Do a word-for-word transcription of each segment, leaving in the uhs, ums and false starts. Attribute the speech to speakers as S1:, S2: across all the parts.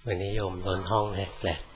S1: วันนี้โยมล้นห้องแฮะแปลก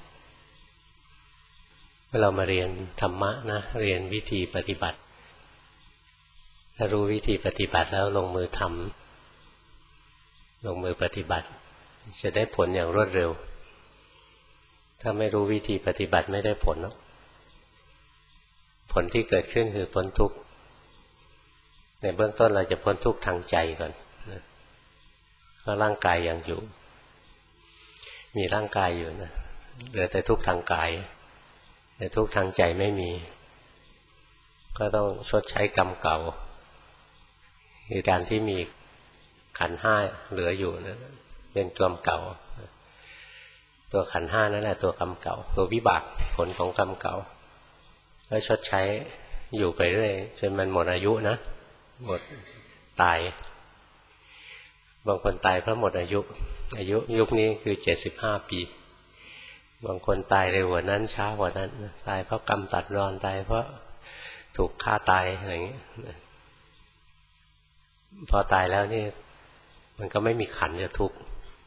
S1: เมื่อเรามาเรียนธรรมะนะเรียนวิธีปฏิบัติถ้ารู้วิธีปฏิบัติแล้วลงมือทำลงมือปฏิบัติจะได้ผลอย่างรวดเร็วถ้าไม่รู้วิธีปฏิบัติไม่ได้ผลหรอกผลที่เกิดขึ้นคือพ้นทุกข์ในเบื้องต้นเราจะพ้นทุกข์ทางใจก่อนเพราะร่างกายยังอยู่มีร่างกายอยู่นะเหลือแต่ทุกข์ทางกายแต่ทุกข์ทางใจไม่มีก็ต้องชดใช้กรรมเก่าคือการที่มีขันธ์ห้าเหลืออยู่นะเป็นกรรมเก่าตัวขันธ์ห้านั่นแหละตัวกรรมเก่าตัววิบากผลของกรรมเก่าก็ชดใช้อยู่ไปเรื่อยจนมันหมดอายุนะหมดตายบางคนตายเพราะหมดอายุอายุยุคนี้คือเจ็ดสิบห้าปีบางคนตายเร็วกว่านั้นช้ากว่านั้นตายเพราะกรรมตัดรอนตายเพราะถูกฆ่าตายอะไรอย่างนี้พอตายแล้วนี่มันก็ไม่มีขันธ์จะทุกข์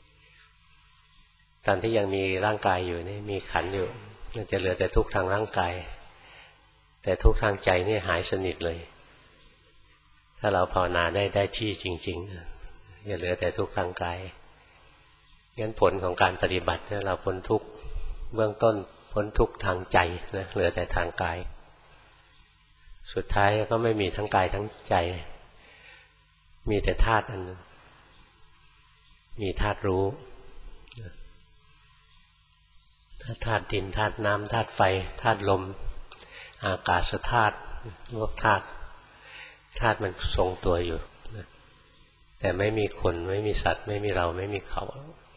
S1: ตอนที่ยังมีร่างกายอยู่นี่มีขันธ์อยู่มันจะเหลือแต่ทุกข์ทางร่างกายแต่ทุกข์ทางใจนี่หายสนิทเลยถ้าเราภาวนาได้ได้ที่จริงๆจะเหลือแต่ทุกข์ทางกายงั้นผลของการปฏิบัติเนี่ยเราพ้นทุกข์เบื้องต้นพ้นทุกข์ทางใจนะเหลือแต่ทางกายสุดท้ายก็ไม่มีทั้งกายทั้งใจมีแต่ธาตุอันนึงมีธาตุรู้ธาตุดินธาตุน้ำธาตุไฟธาตุลมอากาศธาตุโลกธาตุธาตุมันทรงตัวอยู่แต่ไม่มีคนไม่มีสัตว์ไม่มีเราไม่มีเขา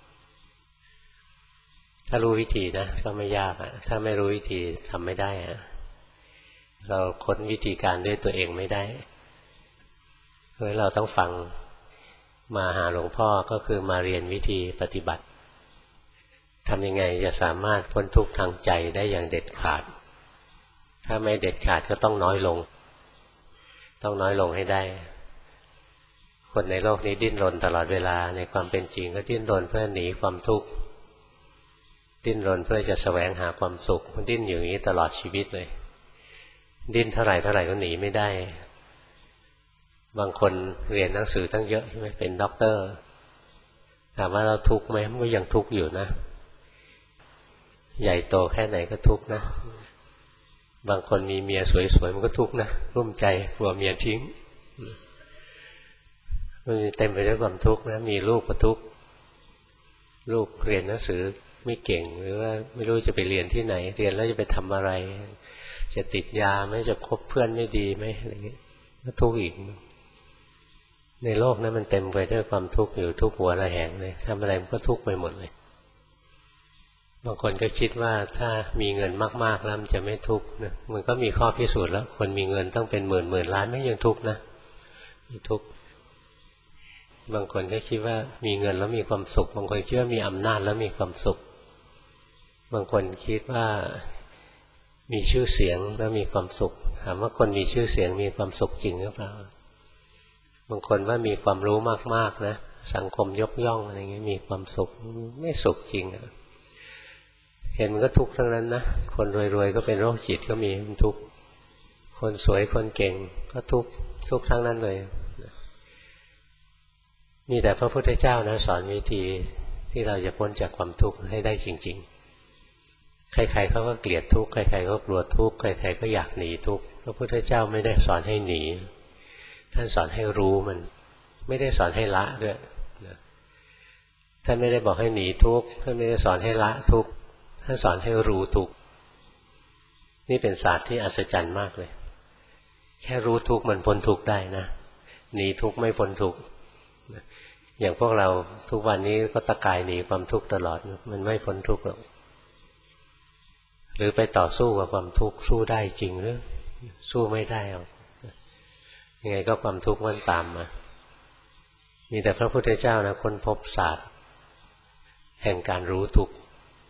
S1: ถ้ารู้วิธีนะก็ไม่ยากอะถ้าไม่รู้วิธีทำไม่ได้อะเราค้นวิธีการด้วยตัวเองไม่ได้เพราะเราต้องฟังมาหาหลวงพ่อก็คือมาเรียนวิธีปฏิบัติทำยังไงจะสามารถพ้นทุกข์ทางใจได้อย่างเด็ดขาดถ้าไม่เด็ดขาดก็ต้องน้อยลงต้องน้อยลงให้ได้คนในโลกนี้ดิ้นรนตลอดเวลาในความเป็นจริงก็ดิ้นรนเพื่อหนีความทุกข์ดิ้นรนเพื่อจะแสวงหาความสุขมันดิ้นอยู่อย่างนี้ตลอดชีวิตเลยดิ้นเท่าไหร่เท่าไหร่ก็หนีไม่ได้บางคนเรียนหนังสือตั้งเยอะใช่ไหมเป็นด็อกเตอร์ถามว่าเราทุกข์ไหมมันก็ยังทุกข์อยู่นะใหญ่โตแค่ไหนก็ทุกข์นะบางคนมีเมียสวยๆมันก็ทุกข์นะรุ่มใจกลัวเมียทิ้งมันเต็มไปด้วยความทุกข์นะมีลูกก็ทุกข์ลูกเรียนหนังสือไม่เก่งหรือว่าไม่รู้จะไปเรียนที่ไหนเรียนแล้วจะไปทำอะไรจะติดยาไหมจะคบเพื่อนไม่ดีไหมอะไรเงี้ยก็ทุกข์อีกในโลกนั้นมันเต็มไปด้วยความทุกข์อยู่ทุกหัวระแหงเลยทำอะไรมันก็ทุกข์ไปหมดเลยบางคนก็คิดว่าถ้ามีเงินมากๆแล้วมันจะไม่ทุกข์นะมันก็มีข้อพิสูจน์แล้วคนมีเงินต้องเป็นหมื่นหมื่นล้านไม่ยังทุกข์นะมีทุกข์บางคนก็คิดว่ามีเงินแล้วมีความสุขบางคนคิดว่ามีอำนาจแล้วมีความสุขบางคนคิดว่ามีชื่อเสียงแล้วมีความสุขถามว่าคนมีชื่อเสียงมีความสุขจริงหรือเปล่าบางคนว่ามีความรู้มากๆนะสังคมยกย่องอะไรเงี้ยมีความสุขไม่สุขจริงอะเห็นมันก็ทุกข์ทั้งนั้นนะคนรวยๆก็เป็นโรคจิตก็มีมันทุกข์คนสวยคนเก่งก็ทุกข์ทุกข์ทั้งนั้นเลยมีแต่พระพุทธเจ้านะสอนวิธีที่เราจะพ้นจากความทุกข์ให้ได้จริงๆใครๆเขาก็เกลียดทุกข์ใครๆก็กลัวทุกข์ใครๆก็อยากหนีทุกข์พระพุทธเจ้าไม่ได้สอนให้หนีท่านสอนให้รู้มันไม่ได้สอนให้ละด้วยท่านไม่ได้บอกให้หนีทุกข์ท่านไม่ได้สอนให้ละทุกข์ท่านสอนให้รู้ทุกข์นี่เป็นศาสตร์ที่อัศจรรย์มากเลยแค่รู้ทุกข์มันพ้นทุกข์ได้นะหนีทุกข์ไม่พ้นทุกข์อย่างพวกเราทุกวันนี้ก็ตะกายหนีความทุกข์ตลอดมันไม่พ้นทุกข์หรอกหรือไปต่อสู้กับความทุกข์สู้ได้จริงหรือสู้ไม่ได้หรอกยังไงก็ความทุกข์มันตามมามีแต่พระพุทธเจ้านะค้นพบศาสตร์แห่งการรู้ทุกข์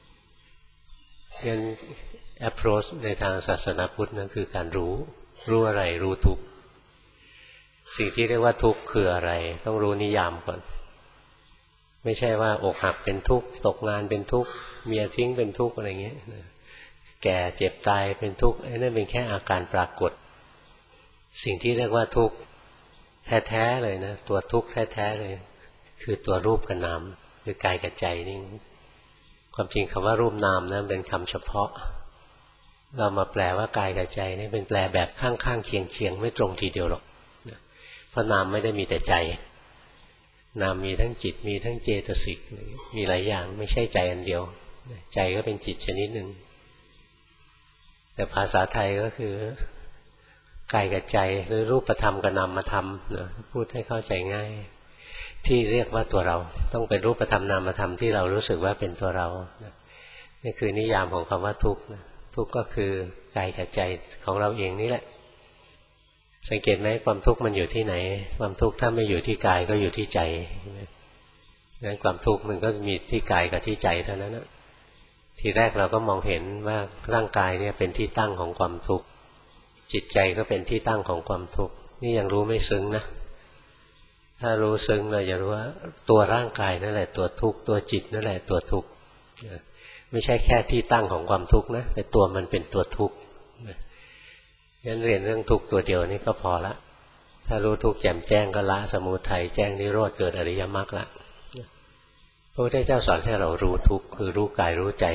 S1: งั้น approach ในทางศาสนาพุทธนั่นคือการรู้รู้อะไรรู้ทุกข์สิ่งที่เรียกว่าทุกข์คืออะไรต้องรู้นิยามก่อนไม่ใช่ว่าอกหักเป็นทุกข์ตกงานเป็นทุกข์เมียทิ้งเป็นทุกข์อะไรเงี้ยแก่เจ็บตายเป็นทุกข์นั่นเป็นแค่อาการปรากฏสิ่งที่เรียกว่าทุกข์แท้ๆเลยนะตัวทุกข์แท้ๆเลยคือตัวรูปกับนามคือกายกับใจนี่ความจริงคำว่ารูปนามนะเป็นคำเฉพาะเรามาแปลว่ากายกับใจนี่เป็นแปลแบบข้างๆเคียงๆไม่ตรงทีเดียวหรอกเพราะนามไม่ได้มีแต่ใจนามมีทั้งจิตมีทั้งเจตสิกมีหลายอย่างไม่ใช่ใจอันเดียวใจก็เป็นจิตชนิดหนึ่งแต่ภาษาไทยก็คือกายกับใจหรือรูปธรรมกับนามธรรมนะพูดให้เข้าใจง่ายที่เรียกว่าตัวเราต้องเป็นรูปธรรมนามธรรมที่เรารู้สึกว่าเป็นตัวเรานี่คือนิยามของคำว่าทุกข์ทุกข์ก็คือกายกับใจของเราเองนี่แหละสังเกตไหมความทุกข์มันอยู่ที่ไหนความทุกข์ถ้าไม่อยู่ที่กายก็อยู่ที่ใจงั้นความทุกข์มันก็มีที่กายกับที่ใจเท่านั้นนะทีแรกเราก็มองเห็นว่าร่างกายเนี่ยเป็นที่ตั้งของความทุกข์จิตใจก็เป็นที่ตั้งของความทุกข์นี่ยังรู้ไม่ซึ้งนะถ้ารู้ซึ้งเราจะรู้ว่าตัวร่างกายนั่นแหละตัวทุกข์ตัวจิตนั่นแหละตัวทุกข์ไม่ใช่แค่ที่ตั้งของความทุกข์นะแต่ตัวมันเป็นตัวทุกข์งั้นเรียนเรื่องทุกข์ตัวเดียวนี่ก็พอละถ้ารู้ทุกข์แจ่มแจ้งก็ละสมุทัยแจ้งนิโรธเกิดอริยมรรคละพระพุทธเจ้าสอนให้เรารู้ทุกข์คือรู้กายรู้ใจ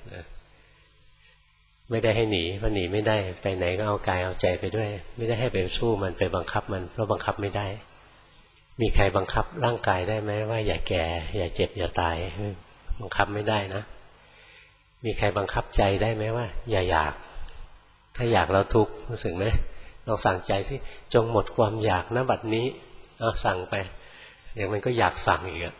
S1: ไม่ได้ให้หนีเพราะหนีไม่ได้ไปไหนก็เอากายเอาใจไปด้วยไม่ได้ให้ไปสู้มันไปบังคับมันเพราะบังคับไม่ได้มีใครบังคับร่างกายได้ไหมว่าอย่าแก่อย่าเจ็บอย่าตายบังคับไม่ได้นะมีใครบังคับใจได้ไหมว่าอย่าอยากถ้าอยากเราทุกข์รู้สึกไหมเราสั่งใจสิจงหมดความอยากณบัดนี้เอาสั่งไปเดี๋ยวมันก็อยากสั่งอีกอ่ะ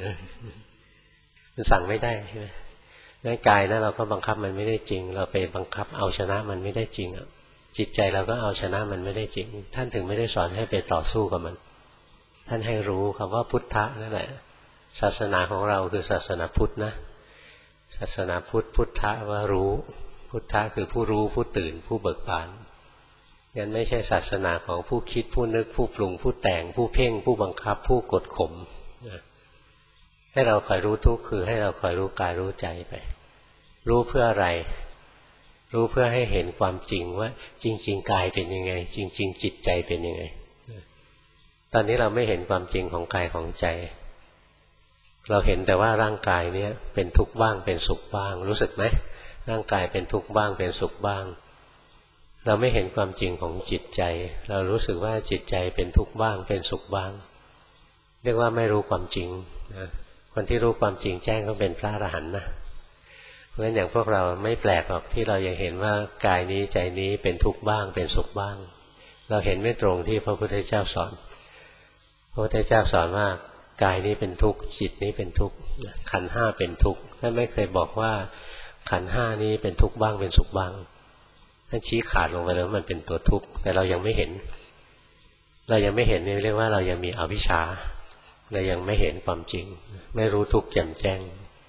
S1: มันสั่งไม่ได้ใช่ไหมร่างกายนะเราก็บังคับมันไม่ได้จริงเราไปบังคับเอาชนะมันไม่ได้จริงอ่ะจิตใจเราก็เอาชนะมันไม่ได้จริงท่านถึงไม่ได้สอนให้ไปต่อสู้กับมันท่านให้รู้คำว่าพุทธะนั่นแหละศาสนาของเราคือศาสนาพุทธนะศาสนาพุทธพุทธะว่ารู้พุทธะคือผู้รู้ผู้ตื่นผู้เบิกบานงั้นไม่ใช่ศาสนาของผู้คิดผู้นึกผู้ปรุงผู้แต่งผู้เพ่งผู้บังคับผู้กดข่มให้เราคอยรู้ทุกข์คือให้เราคอยรู้กายรู้ใจไปรู้เพื่ออะไรรู้เพื่อให้เห็นความจริงว่าจริงๆกายเป็นยังไงจริงๆจิตใจเป็นยังไงตอนนี้เราไม่เห็นความจริงของกายของใจเราเห็นแต่ว่าร่างกายนี้เป็นทุกข์บ้างเป็นสุขบ้างรู้สึกไหมร่างกายเป็นทุกข์บ้างเป็นสุขบ้างเราไม่เห็นความจริงของจิตใจเรารู้สึกว่าจิตใจเป็นทุกข์บ้างเป็นสุขบ้างเรียกว่าไม่รู้ความจริงนะคนที่รู้ความจริงแจ้งก็เป็นพระอรหันต์นะเพราะฉะนั้นอย่างพวกเราไม่แปลกหรอกที่เรายังเห็นว่ากายนี้ใจนี้เป็นทุกข์บ้างเป็นสุขบ้างเราเห็นไม่ตรงที่พระพุทธเจ้าสอนพระพุทธเจ้าสอนว่ากายนี้เป็นทุกข์จิตนี้เป็นทุกข์ขันธ์ห้าเป็นทุกข์ท่านไม่เคยบอกว่าขันธ์ห้านี้เป็นทุกข์บ้างเป็นสุขบ้างท่านชี้ขาดลงไปแล้วมันเป็นตัวทุกข์แต่เรายังไม่เห็นเรายังไม่เห็นนี่เรียกว่าเรายังมีอวิชชาเรายังไม่เห็นความจริงไม่รู้ทุกข์แจ่มแจ้ง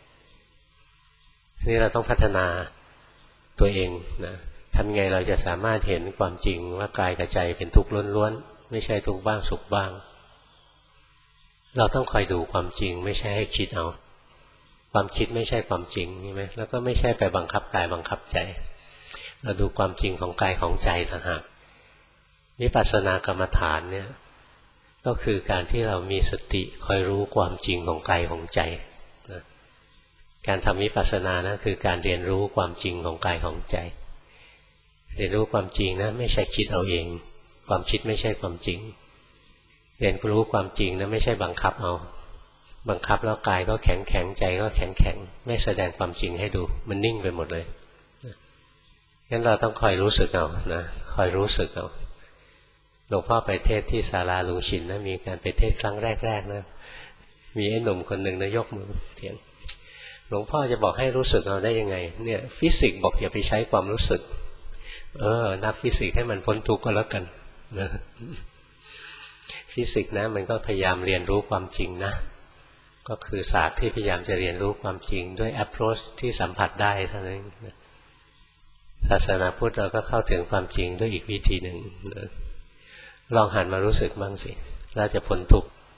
S1: นี่เราต้องพัฒนาตัวเองนะทำไงเราจะสามารถเห็นความจริงว่ากายกับใจเป็นทุกข์ล้วนๆไม่ใช่ทุกข์บ้างสุขบ้างเราต้องคอยดูความจริงไม่ใช่ให้คิดเอาความคิดไม่ใช่ความจริงใช่ไหมแล้วก็ไม่ใช่ไปบังคับกายบังคับใจเราดูความจริงของกายของใจต่างหากวิปัสสนากรรมฐานเนี่ยก็คือการที่เรามีสติคอยรู้ความจริงของกายของใจนะการทำวิปัสสนานะคือการเรียนรู้ความจริงของกายของใจเรียนรู้ความจริงนะไม่ใช่คิดเอาเองความคิดไม่ใช่ความจริงเรียนรู้ความจริงนะไม่ใช่บังคับเอาบังคับแล้วกายก็แข็งแข็งใจก็แข็งแข็งไม่แสดงความจริงให้ดูมันนิ่งไปหมดเลยงั้นเราต้องคอยรู้สึกเอานะคอยรู้สึกเอาหลวงพ่อไปเทศที่ศาลาลุงชินนะมีการไปเทศครั้งแรกๆนะมีไอ้หนุ่มคนหนึ่งนะยกมือเถียงหลวงพ่อจะบอกให้รู้สึกเอาได้ยังไงเนี่ยฟิสิกส์บอกอย่าไปใช้ความรู้สึกเออนักฟิสิกส์ให้มันพ้นทุกข์ก็แล้วกันนะฟิสิกส์นะมันก็พยายามเรียนรู้ความจริงนะก็คือศาสตร์ที่พยายามจะเรียนรู้ความจริงด้วย approach ที่สัมผัสได้เท่านั้นศาสนาพุทธเราก็เข้าถึงความจริงด้วยอีกวิธีหนึ่งลองหันมารู้สึกบ้างสิเราจะพ้นทุกข์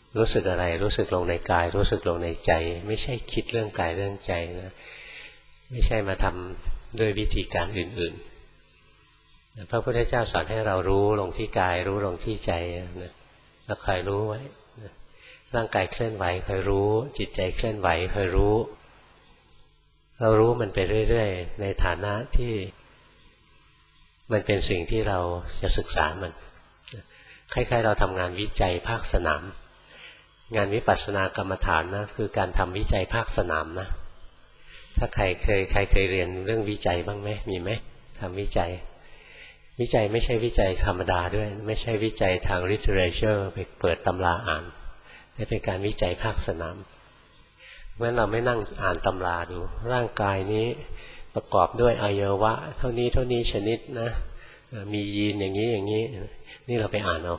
S1: รู้สึกอะไรรู้สึกลงในกายรู้สึกลงในใจไม่ใช่คิดเรื่องกายเรื่องใจนะไม่ใช่มาทำด้วยวิธีการอื่นๆพระพุทธเจ้าสอนให้เรารู้ลงที่กายรู้ลงที่ใจนะแล้วคอยรู้ไว้ร่างกายเคลื่อนไหวคอยรู้จิตใจเคลื่อนไหวคอยรู้เรารู้มันไปเรื่อยๆในฐานะที่มันเป็นสิ่งที่เราจะศึกษามันคล้ายๆเราทำงานวิจัยภาคสนามงานวิปัสสนากรรมฐานนะคือการทำวิจัยภาคสนามนะถ้าใครเคยใครเคยเรียนเรื่องวิจัยบ้างไหมมีไหมทำวิจัยวิจัยไม่ใช่วิจัยธรรมดาด้วยไม่ใช่วิจัยทาง literature ไปเปิดตำราอ่านนี่เป็นการวิจัยภาคสนามเพราะฉะนั้นเราไม่นั่งอ่านตำราดูร่างกายนี้ประกอบด้วยอวัยวะเท่านี้เท่านี้ชนิดนะมียีนอย่างนี้อย่างนี้นี่เราไปอ่านเอา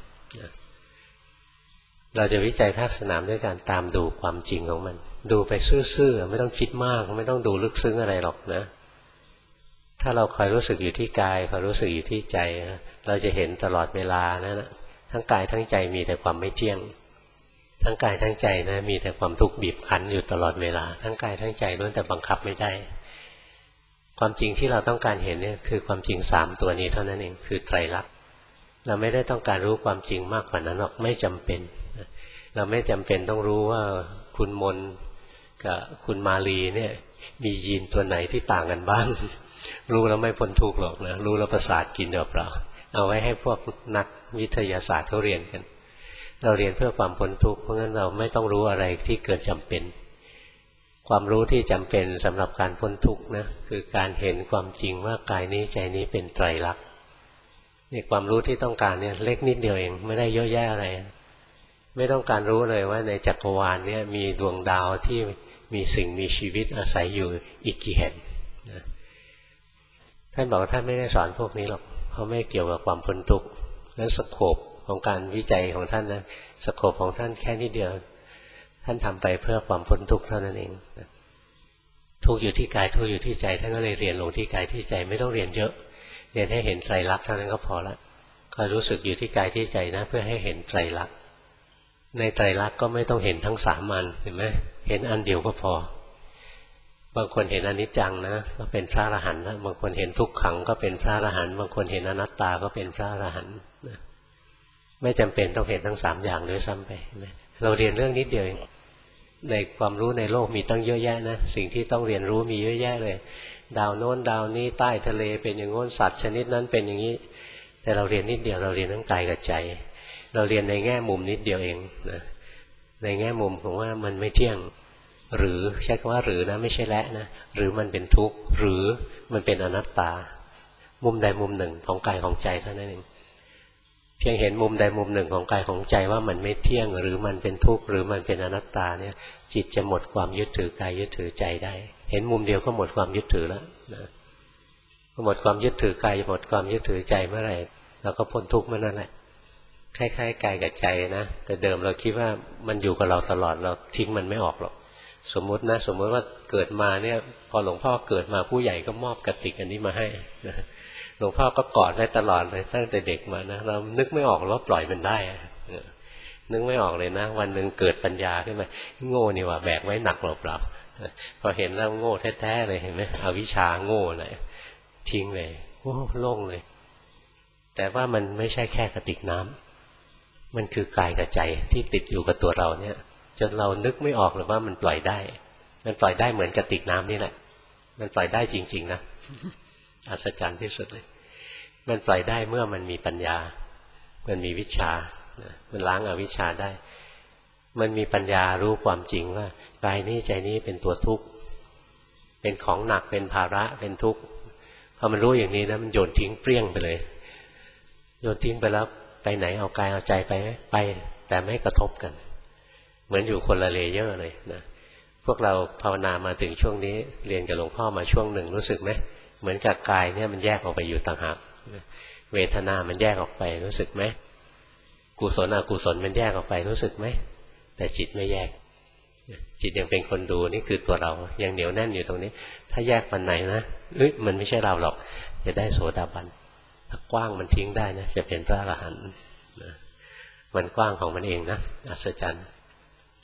S1: เราจะวิจัยภาคสนามด้วยการตามดูความจริงของมันดูไปซื่อๆไม่ต้องคิดมากไม่ต้องดูลึกซึ้งอะไรหรอกนะถ้าเราคอยรู้สึกอยู่ที่กายคอยรู้สึกอยู่ที่ใจเราจะเห็นตลอดเวลานะนะทั้งกายทั้งใจมีแต่ความไม่เที่ยงทั้งกายทั้งใจนะมีแต่ความทุกข์บีบคั้นอยู่ตลอดเวลาทั้งกายทั้งใจล้วนแต่บังคับไม่ได้ความจริงที่เราต้องการเห็นเนี่ยคือความจริงสามตัวนี้เท่านั้นเองคือไตรลักษณ์เราไม่ได้ต้องการรู้ความจริงมากกว่านั้นหรอกไม่จำเป็นเราไม่จำเป็นต้องรู้ว่าคุณมนกับคุณมาลีเนี่ยมียีนตัวไหนที่ต่างกันบ้างรู้แล้วไม่พ้นทุกข์หรอกนะรู้แล้วประสาทกินเดี๋ยวเปล่าเอาไว้ให้พวกนักวิทยาศาสตร์เขาเรียนกันเราเรียนเพื่อความพ้นทุกข์เพราะงั้นเราไม่ต้องรู้อะไรที่เกินจำเป็นความรู้ที่จำเป็นสำหรับการพ้นทุกข์นะคือการเห็นความจริงว่ากายนี้ใจนี้เป็นไตรลักษณ์นี่ความรู้ที่ต้องการเนี่ยเล็กนิดเดียวเองไม่ได้เยอะแยะอะไรไม่ต้องการรู้เลยว่าในจักรวาลเนี่ยมีดวงดาวที่มีสิ่งมีชีวิตอาศัยอยู่อีกกี่แห่งนะท่านบอกว่าท่านไม่ได้สอนพวกนี้หรอกเพราะไม่เกี่ยวกับความพ้นทุกข์นั้นสโคปของการวิจัยของท่านนะสโคปของท่านแค่นิดเดียวท่านทำไปเพื่อความพ้นทุกข์เท่านั้นเองทุกข์อยู่ที่กายทุกข์อยู่ที่ใจท่านก็เลยเรียนลงที่กายที่ใจไม่ต้องเรียนเยอะเรียนให้เห็นไตรลักษณ์เท่านั้นก็พอละคอยรู้สึกอยู่ที่กายที่ใจนะเพื่อให้เห็นไตรลักษณ์ในไตรลักษณ์ก็ไม่ต้องเห็นทั้งสามอันเห็นไหมเห็นอันเดียวก็พอบางคนเห็นอนิจจังนะก็เป็นพระอรหันต์นะบางคนเห็นทุกขังก็เป็นพระอรหันต์บางคนเห็นอนัตตาก็เป็นพระอรหันต์ไม่จำเป็นต้องเห็นทั้งสามอย่างด้วยซ้ำไปเราเรียนเรื่องนิดเดียวในความรู้ในโลกมีตั้งเยอะแยะนะสิ่งที่ต้องเรียนรู้มีเยอะแยะเลยดาวโน้นดาวนี้ใต้ทะเลเป็นอย่างโน้นสัตว์ชนิดนั้นเป็นอย่างนี้แต่เราเรียนนิดเดียวเราเรียนทั้งกายกับใจเราเรียนในแง่มุมนิดเดียวเองนะในแง่มุมของว่ามันไม่เที่ยงหรือใช้คำว่าหรือนะไม่ใช่และนะหรือมันเป็นทุกข์หรือมันเป็นอนัตตามุมใดมุมหนึ่งของกายของใจเท่านั้นเองเพียงเห็นมุมใดมุมหนึ่งของกายของใจว่ามันไม่เที่ยงหรือมันเป็นทุกข์หรือมันเป็นอนัตตาเนี่ยจิตจะหมดความยึดถือกายยึดถือใจได้เห็นมุมเดียวก็หมดความยึดถือแล้วนะหมดความยึดถือกายหมดความยึดถือใจเมื่อไหร่เราก็พ้นทุกข์เมื่อนั้นแหละคล้ายๆกายกับใจนะแต่เดิมเราคิดว่ามันอยู่กับเราตลอดเราทิ้งมันไม่ออกหรอกสมมุตินะสมมติว่าเกิดมาเนี่ยพอหลวงพ่อเกิดมาผู้ใหญ่ก็มอบกฐิกอันนี้มาให้นะหลวงพ่อก็กอดได้ตลอดเลยตั้งแต่เด็กมานะเรานึกไม่ออกว่าปล่อยมันได้นึกไม่ออกเลยนะวันหนึ่งเกิดปัญญาขึ้นมาโง่นี่ว่าแบกไว้หนักหรอเปล่าพอเห็นแล้วโง่แท้ๆเลยเห็นไหมอวิชชาโง่เลยทิ้งเลยโอ้โล่งเลยแต่ว่ามันไม่ใช่แค่กระติกน้ำมันคือกายกับใจที่ติดอยู่กับตัวเราเนี่ยจนเรานึกไม่ออกเลยว่ามันปล่อยได้มันปล่อยได้เหมือนกระติกน้ำนี่แหละมันปล่อยได้จริงๆนะอัศจรรย์ที่สุดเลยมันปล่อยได้เมื่อมันมีปัญญามันมีวิชามันล้างอวิชชาได้มันมีปัญญารู้ความจริงว่ากายนี้ใจนี้เป็นตัวทุกข์เป็นของหนักเป็นภาระเป็นทุกข์พอมันรู้อย่างนี้นะมันโยนทิ้งเปรี้ยงไปเลยโยนทิ้งไปแล้วไปไหนเอากายเอาใจไปไหมไปแต่ไม่กระทบกันเหมือนอยู่คนละเลเยอร์เลยนะพวกเราภาวนามาถึงช่วงนี้เรียนกับหลวงพ่อมาช่วงหนึ่งรู้สึกไหมเหมือนกับกายเนี่ยมันแยกออกไปอยู่ต่างหากเวทนามันแยกออกไปรู้สึกไหมกุศลอกุศลมันแยกออกไปรู้สึกไหมแต่จิตไม่แยกจิตยังเป็นคนดูนี่คือตัวเรายังเหนียวแน่นอยู่ตรงนี้ถ้าแยกมันไหนนะเอ้ยมันไม่ใช่เราหรอกจะได้โสดาบันถ้ากว้างมันทิ้งได้นะจะเป็นพระอรหันต์มันกว้างของมันเองนะอัศจรรย์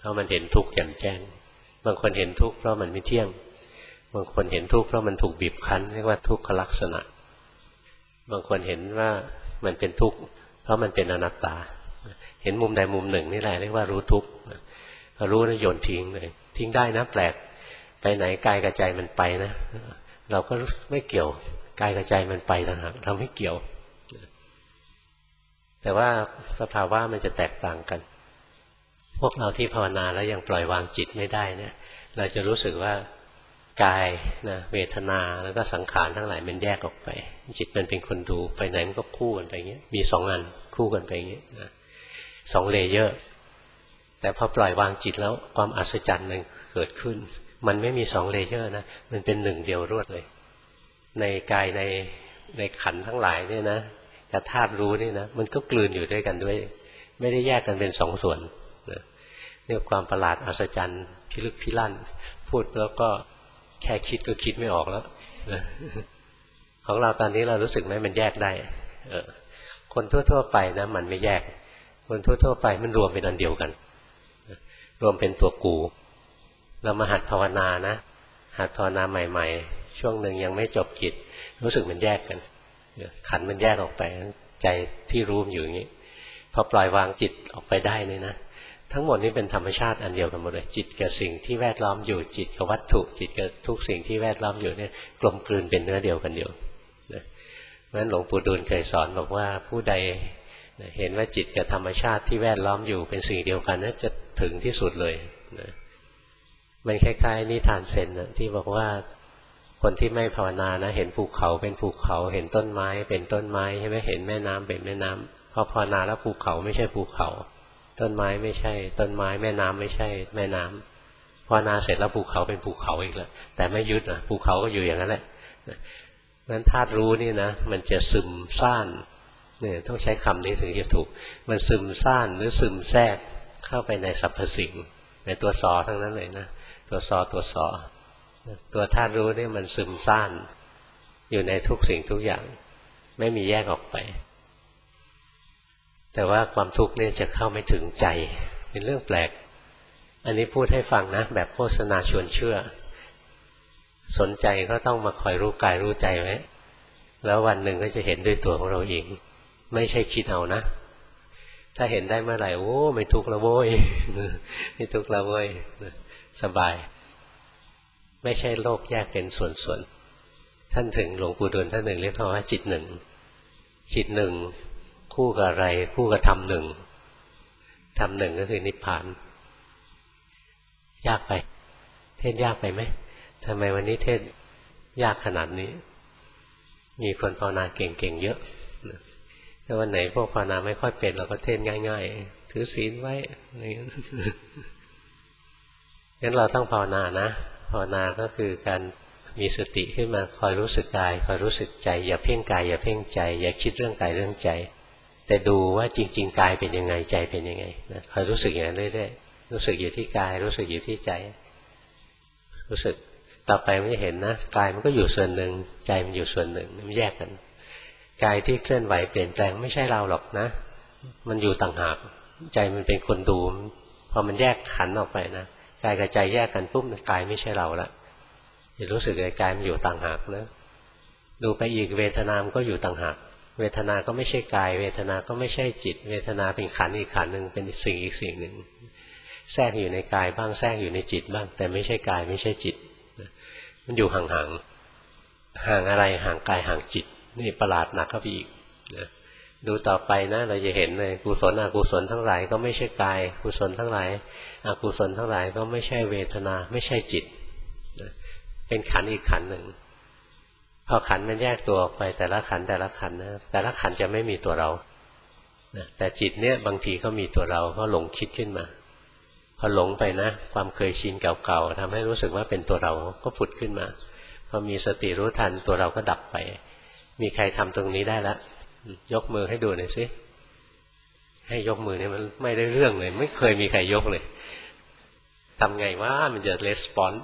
S1: ราะมันเห็นทุกข์แจ่มแจ้งบางคนเห็นทุกข์เพราะมันไม่เที่ยงบางคนเห็นทุกข์เพราะมันถูกบีบคั้นเรียกว่าทุกขลักษณะบางคนเห็นว่ามันเป็นทุกข์เพราะมันเป็นอนัตตาเห็นมุมใดมุมหนึ่งนี่แหละเรียกว่ารู้ทุกข์รู้แล้วโยนทิ้งเลยทิ้งได้นะแปลกไปไหนกายกับใจมันไปนะเราก็ไม่เกี่ยวกายกับใจมันไปต่างหากเราไม่เกี่ยวแต่ว่าสภาวะมันจะแตกต่างกันพวกเราที่ภาวนาแล้วยังปล่อยวางจิตไม่ได้เนี่ยเราจะรู้สึกว่ากายนะเวทนาแล้วก็สังขารทั้งหลายมันแยกออกไปจิตมันเป็นคนดูไปไหนมันก็คู่กันไปอย่างเงี้ยมีสองอันคู่กันไปอย่างเงี้ยนะสองเลเยอร์แต่พอปล่อยวางจิตแล้วความอัศจรรย์มันเกิดขึ้นมันไม่มีสองเลเยอร์นะมันเป็นหนึ่งเดียวรวดเลยในกายในในขันธ์ทั้งหลายเนี่ยนะกับธาตุรู้นี่นะมันก็กลืนอยู่ด้วยกันด้วยไม่ได้แยกกันเป็นสองส่วนนะเนี่ยความประหลาดอัศจรรย์พิลึกพิลั่นพูดแล้วก็แค่คิดก็คิดไม่ออกแล้วนะของเราตอนนี้เรารู้สึกไหมมันแยกได้เออคนทั่วๆไปนะมันไม่แยกคนทั่วๆไปมันรวมเป็นอันเดียวกันรวมเป็นตัวกูเรามาหัดภาวนานะหัดภาวนาใหม่ๆช่วงหนึ่งยังไม่จบกิจรู้สึกมันแยกกันขันมันแยกออกไปใจที่รู้อยู่อย่างนี้พอปล่อยวางจิตออกไปได้นี่นะทั้งหมดนี้เป็นธรรมชาติอันเดียวกันหมดเลยจิตกับสิ่งที่แวดล้อมอยู่จิตกับวัตถุจิตกับทุกสิ่งที่แวดล้อมอยู่เนี่ยกลมกลืนเป็นเนื้อเดียวกันอยู่นะเพราะฉะนั้นหลวงปู่ดูลเคยสอนบอกว่าผู้ใดเห็นว่าจิตกับธรรมชาติที่แวดล้อมอยู่เป็นสิ่งเดียวกันนั้นจะถึงที่สุดเลยนะมันคล้ายๆนิทานเซนนะที่บอกว่าคนที่ไม่ภาวนานะเห็นภูเขาเป็นภูเขาเห็นต้นไม้เป็นต้นไม้ใช่ไหมเห็นแม่น้ำเป็นแม่น้ำพอภาวนาแล้วภูเขาไม่ใช่ภูเขาต้นไม้ไม่ใช่ต้นไม้แม่น้ำไม่ใช่แม่น้ำภาวนาเสร็จแล้วภูเขาเป็นภูเขาอีกแล้วแต่ไม่ยึดนะภูเขาก็อยู่อย่างนั้นแหละนั้นธาตุรู้นี่นะมันจะซึมซ่านเนี่ยต้องใช้คำนี้ถึงจะถูกมันซึมซ่านหรือซึมแทรกเข้าไปในสรรพสิ่งในตัวสอทั้งนั้นเลยนะตัวสอตัวสอตัวธาตุรู้นี่มันซึมซ่านอยู่ในทุกสิ่งทุกอย่างไม่มีแยกออกไปแต่ว่าความทุกข์นี่จะเข้าไม่ถึงใจเป็นเรื่องแปลกอันนี้พูดให้ฟังนะแบบโฆษณาชวนเชื่อสนใจก็ต้องมาคอยรู้กายรู้ใจไว้แล้ววันหนึ่งก็จะเห็นด้วยตัวของเราเองไม่ใช่คิดเอานะถ้าเห็นได้เมื่อไหร่โอ้ไม่ทุกข์ละโว้ยไม่ทุกข์ละโว้ยสบายไม่ใช่โลกแยกเป็นส่วนๆท่านถึงหลวงปู่ดูลท่านหนึ่งเรียกว่าจิตหนึ่งจิตหนึ่งคู่กับอะไรคู่กับธรรมหนึ่งธรรมหนึ่งก็คือนิพพานยากไปเทศยากไปไหมทำไมวันนี้เทศยากขนาดนี้มีคนภาวนาเก่งๆเยอะถ้าวันไหนพวกภาวนาไม่ค่อยเป็นเราก็เทศง่ายๆถือศีลไว้อะไรอย่างนั้นงั้นเราต้องภาวนานะภาวนาก็คือการมีสติขึ้นมาคอยรู้สึกกายคอยรู้สึกใจอย่าเพ่งกายอย่าเพ่งใจอย่าคิดเรื่องกายเรื่องใจแต่ดูว่าจริงๆกายเป็นยังไงใจเป็นยังไงนะคอยรู้สึกอย่างนั้นเรื่อยๆรู้สึกอยู่ที่กายรู้สึกอยู่ที่ใจรู้สึกต่อไปมันจะเห็นนะกายมันก็อยู่ส่วนหนึ่งใจมันอยู่ส่วนหนึ่งมันแยกกันกายที่เคลื่อนไหวเปลี่ยนแปลงไม่ใช่เราหรอกนะมันอยู่ต่างหากใจมันเป็นคนดูพอมันแยกขันออกไปนะกายกับใจแยกกันปุ๊บกายไม่ใช่เราละจะรู้สึกเลยกายมันอยู่ต่างหากนะดูไปอีกเวทนามก็อยู่ต่างหากเวทนาก็ไม่ใช่กายเวทนาก็ไม่ใช่จิตเวทนาเป็นขันธ์อีกขันธ์หนึ่งเป็นสิ่งอีกสิ่งหนึ่งแทรกอยู่ในกายบ้างแทรกอยู่ในจิตบ้างแต่ไม่ใช่กายไม่ใช่จิตมันอยู่ห่างๆห่างอะไรห่างกายห่างจิตนี่ประหลาดหนักเข้าไปอีกนะดูต่อไปนะเราจะเห็นเลยกุศลอกุศลทั้งหลายก็ไม่ใช่กายกุศลทั้งหลายอกุศลทั้งหลายก็ไม่ใช่เวทนาไม่ใช่จิตนะเป็นขันธ์อีกขันธ์หนึ่งพอขันธ์มันแยกตัวออกไปแต่ละขันธ์แต่ละขันธ์นะแต่ละขันธ์จะไม่มีตัวเรานะแต่จิตเนี่ยบางทีก็มีตัวเราเพราะหลงคิดขึ้นมาพอหลงไปนะความเคยชินเก่าๆทำให้รู้สึกว่าเป็นตัวเราก็ผุดขึ้นมาพอมีสติรู้ทันตัวเราก็ดับไปมีใครทำตรงนี้ได้แล้วยกมือให้ดูหน่อยสิให้ยกมือเนี่ยมันไม่ได้เรื่องเลยไม่เคยมีใครยกเลยทำไงว่ามันจะレスปอนส์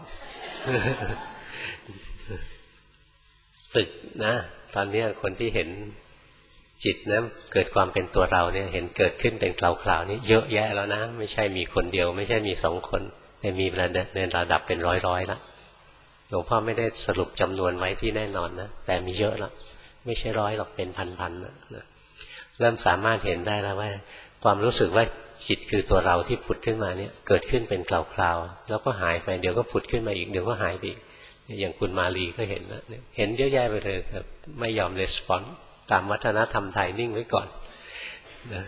S1: ฝึกนะตอนนี้คนที่เห็นจิตนะเกิดความเป็นตัวเราเนี่ยเห็นเกิดขึ้นเป็นคราวๆนี่เยอะแยะแล้วนะไม่ใช่มีคนเดียวไม่ใช่มีสองคนแต่มีในระดับเป็นร้อยๆแล้วหลวงพ่อไม่ได้สรุปจำนวนไว้ที่แน่นอนนะแต่มีเยอะแล้วไม่ใช่ร้อยหรอกเป็นพันๆนะเริ่มสามารถเห็นได้แล้วว่าความรู้สึกว่าจิตคือตัวเราที่ผุดขึ้นมาเนี่ยเกิดขึ้นเป็นคราวๆแล้วก็หายไปเดี๋ยวก็ผุดขึ้นมาอีกเดี๋ยวก็หายไปอีกอย่างคุณมาลีก็เห็นแล้วเห็นเยอะแยะไปเลยครับไม่ยอมรีสปอนส์ตามวัฒนธรรมไทยนิ่งไว้ก่อนนะ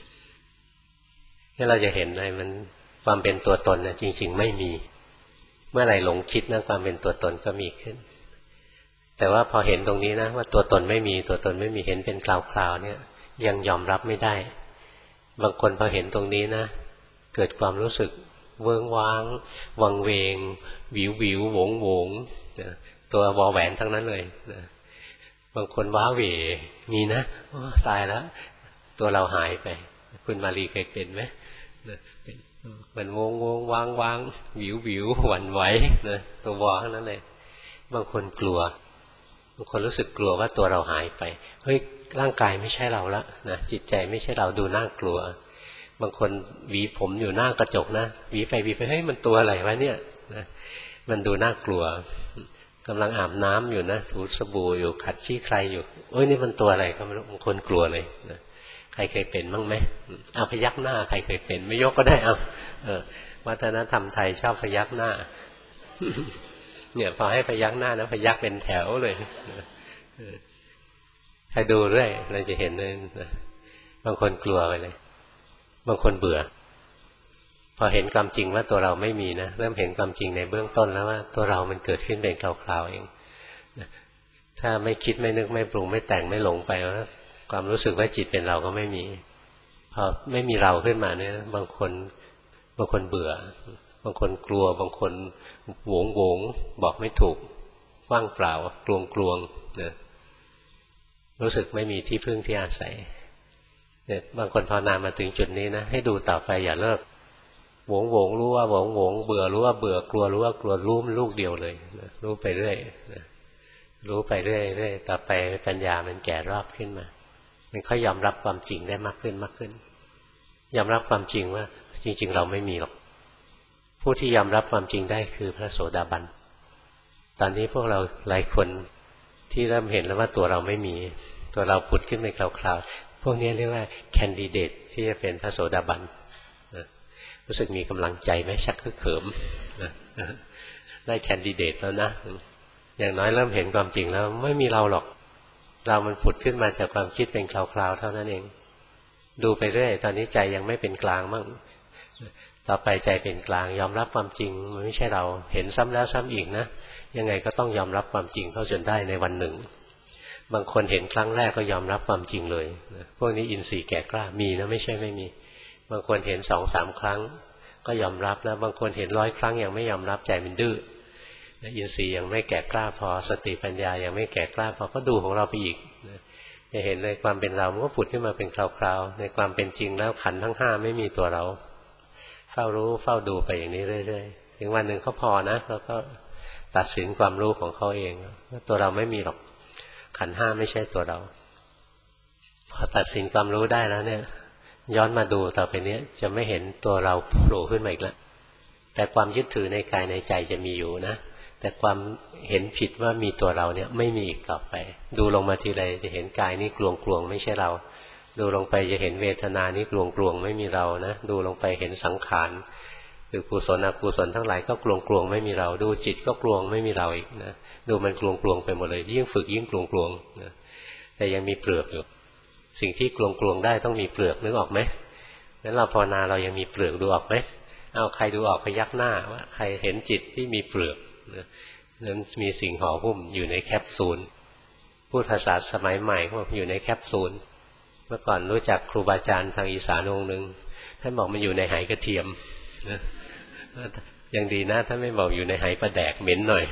S1: นี่เราจะเห็นเลยมันความเป็นตัวตนนะจริงๆไม่มีเมื่อไหร่หลงคิดนะความเป็นตัวตนก็มีขึ้นแต่ว่าพอเห็นตรงนี้นะว่าตัวตนไม่มีตัวตนไม่มีเห็นเป็นคราวๆเนี่ยยังยอมรับไม่ได้บางคนพอเห็นตรงนี้นะเกิดความรู้สึกเวิ้งว้างวังเวงวิววิวโหวงโหวงนะตัววอแหวนทั้งนั้นเลยนะบางคนว้าเหวมีนะตายแล้วตัวเราหายไปคุณมาลีเคยเป็นไหมนะมันวงวงวางวางวิววิวหวั่นไหวนะตัววอทั้งนั้นเลยบางคนกลัวบางคนรู้สึกกลัวว่าตัวเราหายไปเฮ้ยร่างกายไม่ใช่เราละนะจิตใจไม่ใช่เราดูน่ากลัวบางคนหวีผมอยู่หน้ากระจกนะหวีไปหวีไปเฮ้ยมันตัวอะไรวะเนี่ยนะมันดูน่ากลัวกำลังอาบน้ำอยู่นะถูสบู่อยู่ขัดขี้ใครอยู่เอ้ยนี่มันตัวอะไรก็ไม่รู้บางคนกลัวเลยนะใครเคยเป็นบ้างไหมเอาพยักหน้าใครเคยเป็นไม่ยกก็ได้เอาเออวัฒนธรรมไทยชอบพยักหน้าเนี่ยพอให้พยักหน้านะพยักเป็นแถวเลยใครดูเรื่อยเราจะเห็นเลยนะบางคนกลัวไปเลยบางคนเบื่อพอเห็นความจริงว่าตัวเราไม่มีนะเริ่มเห็นความจริงในเบื้องต้นแล้วว่าตัวเรามันเกิดขึ้นเป็นคราวๆเองถ้าไม่คิดไม่นึกไม่ปรุงไม่แต่งไม่หลงไปแล้วความรู้สึกว่าจิตเป็นเราก็ไม่มีพอไม่มีเราขึ้นมาเนี่ยบางคนบางคนเบื่อบางคนกลัวบางคนโหวงโหวงบอกไม่ถูกว่างเปล่ากลวงกลวงนะรู้สึกไม่มีที่พึ่งที่อาศัยเนี่ยบางคนภาวนามาถึงจุดนี้นะให้ดูต่อไปอย่าเลิกโหวงโหวงรู้ว่าโหวงโหวงเบื่อรู้ว่าเบื่อกลัวรู้ว่ากลัวรู้มันลูกเดียวเลยนะรู้ไปเรื่อยนะรู้ไปเรื่อยเรื่อยต่อไปปัญญามันแก่รอบขึ้นมามันค่อยยอมรับความจริงได้มากขึ้นมากขึ้นยอมรับความจริงว่าจริงๆเราไม่มีหรอกผู้ที่ยอมรับความจริงได้คือพระโสดาบันตอนนี้พวกเราหลายคนที่เริ่มเห็นแล้วว่าตัวเราไม่มีตัวเราผุดขึ้นในคราวๆพวกนี้เรียกว่าแคนดิเดตที่จะเป็นพระโสดาบันรู้สึกมีกำลังใจไหมชักคึกเขิมได้แคนดิเดตแล้วนะอย่างน้อยเริ่มเห็นความจริงแล้วไม่มีเราหรอกเรามันผุดขึ้นมาจากความคิดเป็นคราวๆเท่านั้นเองดูไปเรื่อยตอนนี้ใจยังไม่เป็นกลางมั่งต่อไปใจเป็นกลางยอมรับความจริงมันไม่ใช่เราเห็นซ้ำแล้วซ้ำอีกนะยังไงก็ต้องยอมรับความจริงเข้าจนได้ในวันหนึ่งบางคนเห็นครั้งแรกก็ยอมรับความจริงเลยพวกนี้อินทรีย์แก่กล้ามีนะไม่ใช่ไม่มีบางคนเห็นสองสามครั้งก็ยอมรับแล้วบางคนเห็นร้อยครั้งยังไม่ยอมรับใจมันดื้ออินทรีย์ยังไม่แก่กล้าพอสติปัญญายังไม่แก่กล้าพอก็ดูของเราไปอีกจะเห็นเลยความเป็นเรามันก็ผุดขึ้นมาเป็นคราวๆในความเป็นจริงแล้วขันธ์ทั้งห้าไม่มีตัวเราเฝ้ารู้เฝ้าดูไปอย่างนี้เรื่อยๆถึงวันหนึ่งเขาพอนะแล้วก็ตัดสินความรู้ของเขาเองว่าตัวเราไม่มีหรอกขันธ์ห้าไม่ใช่ตัวเราพอตัดสินความรู้ได้แล้วเนี่ยย้อนมาดูต่อไปนี้จะไม่เห็นตัวเราโผล่ขึ้นมาอีกแล้วแต่ความยึดถือในกายในใจจะมีอยู่นะแต่ความเห็นผิดว่ามีตัวเราเนี่ยไม่มีอีกต่อไปดูลงมาทีไรจะเห็นกายนี่กลวงกลวงไม่ใช่เราดูลงไปจะเห็นเวทนานี่กลวงกลวงไม่มีเรานะดูลงไปเห็นสังขารคือกุศลอกุศลทั้งหลายก็กลวงกลวงไม่มีเราดูจิตก็กลวงไม่มีเราอีกนะดูมันกลวงกลวงไปหมดเลยยิ่งฝึกยิ่งกลวงกลวงนะแต่ยังมีเปลือกอยู่สิ่งที่กลวงกลวงได้ต้องมีเปลือกนึกออกไหมงั้นเราภาวนาเรายังมีเปลือกดูออกไหมเอาใครดูออกพยักหน้าว่าใครเห็นจิตที่มีเปลือกนั้นมีสิ่งห่อหุ้มอยู่ในแคปซูลพูดภาษาสมัยใหม่เขาบอกอยู่ในแคปซูลเมื่อก่อนรู้จักครูบาอาจารย์ทางอีสานองค์หนึ่งท่านบอกมันอยู่ในไหกระเทียมนะยังดีนะท่านไม่บอกอยู่ในไหปลาแดกเหม็นหน่อย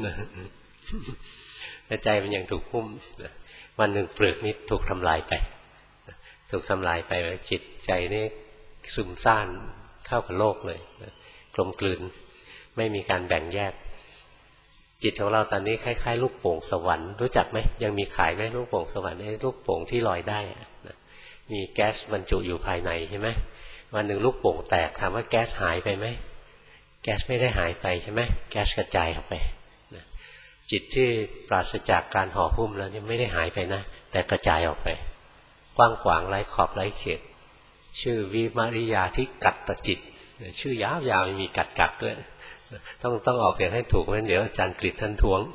S1: แต่ใจมันยังถูกหุ้มวันหนึ่งเปลือกนี้ถูกทำลายไปถูกทำลายไปจิตใจนี่ซึมซ่านเข้ากับโลกเลยกลมกลืนไม่มีการแบ่งแยกจิตของเราตอนนี้คล้ายๆลูกโป่งสวรรค์รู้จักไหมยังมีขายไหมลูกโป่งสวรรค์ไอ้ลูกโป่งที่ลอยได้นะมีแก๊สบรรจุอยู่ภายในใช่ไหมวันหนึ่งลูกโป่งแตกถามว่าแก๊สหายไปไหมแก๊สไม่ได้หายไปใช่ไหมแก๊สกระจายออกไปนะจิตที่ปราศจากการห่อหุ้มแล้วนี่ไม่ได้หายไปนะแต่กระจายออกไปกว้างขวางไร้ขอบไร้เขตชื่อวิมาริยาที่กัตตจิตชื่อยาวๆมีกัดกัดด้วยต้องต้องออกเสียงให้ถูกเพราะเดี๋ยวอาจารย์กฤษท่านท้วง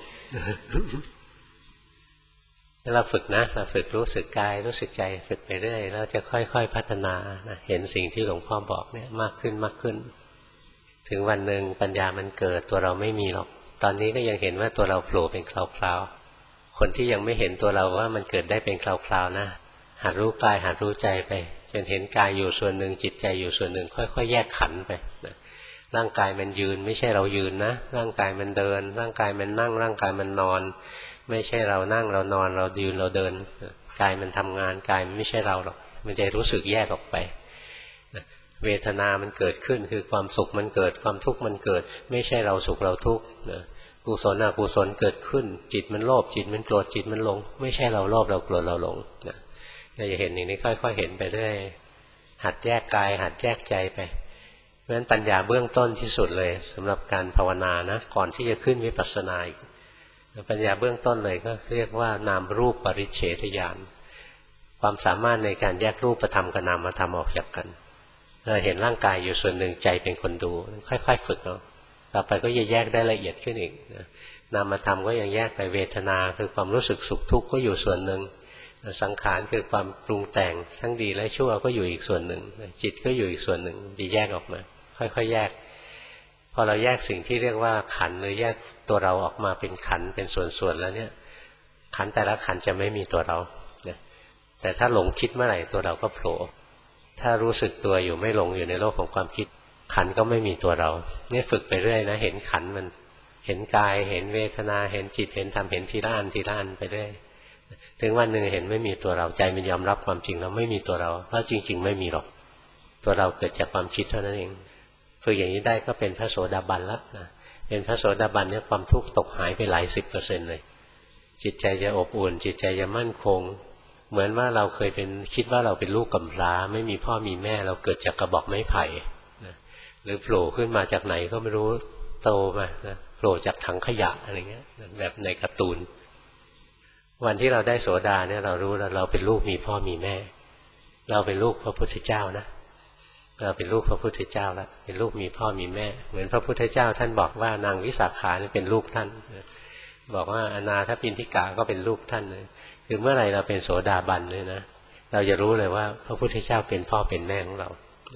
S1: ถ้าเราฝึกนะเราฝึกรู้สึกกายรู้สึกใจฝึกไปเรื่อยแล้วจะค่อยๆพัฒนานะเห็นสิ่งที่หลวงพ่อบอกเนี่ยมากขึ้นมากขึ้นถึงวันหนึ่งปัญญามันเกิดตัวเราไม่มีหรอกตอนนี้ก็ยังเห็นว่าตัวเราโผล่เป็นคราวๆคนที่ยังไม่เห็นตัวเราว่ามันเกิดได้เป็นคราวๆนะหัดรู้กายหัดรู้ใจไปจนเห็นกายอยู่ส่วนหนึ่งจิตใจอยู่ส่วนหนึ่งค่อยๆแยกขันธ์ไปนะร่างกายมันยืนไม่ใช่เรายืนนะร่างกายมันเดินร่างกายมันนั่งร่างกายมันนอนไม่ใช่เรานั่งเรานอนเรายืนเราเดินกายมันทำงานกายมันไม่ใช่เราหรอกมันจะรู้สึกแยกออกไปเวทนามันเกิดขึ้นคือความสุขมันเกิดความทุกข์มันเกิดไม่ใช่เราสุขเราทุกข์กุศลอกุศลเกิดขึ้นจิตมันโลภจิตมันโกรธจิตมันหลงไม่ใช่เราโลภเราโกรธเราหลงนะเราจะเห็นอย่างนี้ค่อยๆเห็นไปเรื่อยหัดแยกกายหัดแยกใจไปเพราะฉะนั้นปัญญาเบื้องต้นที่สุดเลยสำหรับการภาวนานะก่อนที่จะขึ้นวิปัสสนาอีกปัญญาเบื้องต้นเลยก็เรียกว่านามรูปปริเฉทญาณความสามารถในการแยกรูปธรรมกับนามธรรมออกจากกันเราเห็นร่างกายอยู่ส่วนหนึ่งใจเป็นคนดูค่อยๆฝึกเนาะต่อไปก็จะแยกได้ละเอียดขึ้นอีกนามธรรมก็ยังแยกไปเวทนาคือความรู้สึกสุขทุกข์ก็อยู่ส่วนหนึ่งสังขารคือความปรุงแต่งทั้งดีและชั่วก็อยู่อีกส่วนหนึ่งจิตก็อยู่อีกส่วนหนึ่งจะแยกออกมาค่อยๆแยกพอเราแยกสิ่งที่เรียกว่าขันธ์หรือแยกตัวเราออกมาเป็นขันธ์เป็นส่วนๆแล้วเนี่ยขันธ์แต่ละขันธ์จะไม่มีตัวเราแต่ถ้าหลงคิดเมื่อไหร่ตัวเราก็โผล่ถ้ารู้สึกตัวอยู่ไม่หลงอยู่ในโลกของความคิดขันธ์ก็ไม่มีตัวเราเนี่ยฝึกไปเรื่อยนะเห็นขันธ์มันเห็นกายเห็นเวทนาเห็นจิตเห็นธรรมเห็นทีละอันทีละอันไปเรื่อยถึงวันหนึ่งเห็นไม่มีตัวเราใจมันยอมรับความจริงแล้วไม่มีตัวเราเพราะจริงๆไม่มีหรอกตัวเราเกิดจากความคิดเท่านั้นเองฝึกอย่างนี้ได้ก็เป็นพระโสดาบันแล้วนะเป็นพระโสดาบันเนี่ยความทุกข์ตกหายไปหลายสิบเปอร์เซ็นต์เลยจิตใจจะอบอุ่นจิตใจจะมั่นคงเหมือนว่าเราเคยเป็นคิดว่าเราเป็นลูกกำพร้าไม่มีพ่อมีแม่เราเกิดจากกระบอกไม้ไผ่นะหรือโผล่ขึ้นมาจากไหนก็ไม่รู้โตมานะโผล่จากถังขยะอะไรเงี้ยแบบในการ์ตูนวันที่เราได้โสดาเนี่ยเรารู้แล้วเราเป็นลูกมีพ่อมีแม่เราเป็นลูกพระพุทธเจ้านะเราเป็นลูกพระพุทธเจ้าแล้วเป็นลูกมีพ่อมีแม่เหมือนพระพุทธเจ้าท่านบอกว่านางวิสาขาเป็นลูกท่านบอกว่าอนาถปิณฑิกาก็เป็นลูกท่านคือเมื่อไหร่เราเป็นโสดาบันเนี่ยนะเราจะรู้เลยว่าพระพุทธเจ้าเป็นพ่อเป็นแม่ของเรา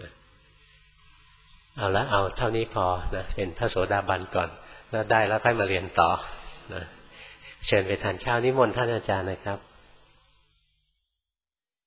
S1: เอาละเอาเท่านี้พอนะเป็นพระโสดาบันก่อนแล้วได้แล้วค่อยมาเรียนต่อนะเชิญไปทานข้าวนิมนต์ท่านอาจารย์นะครับ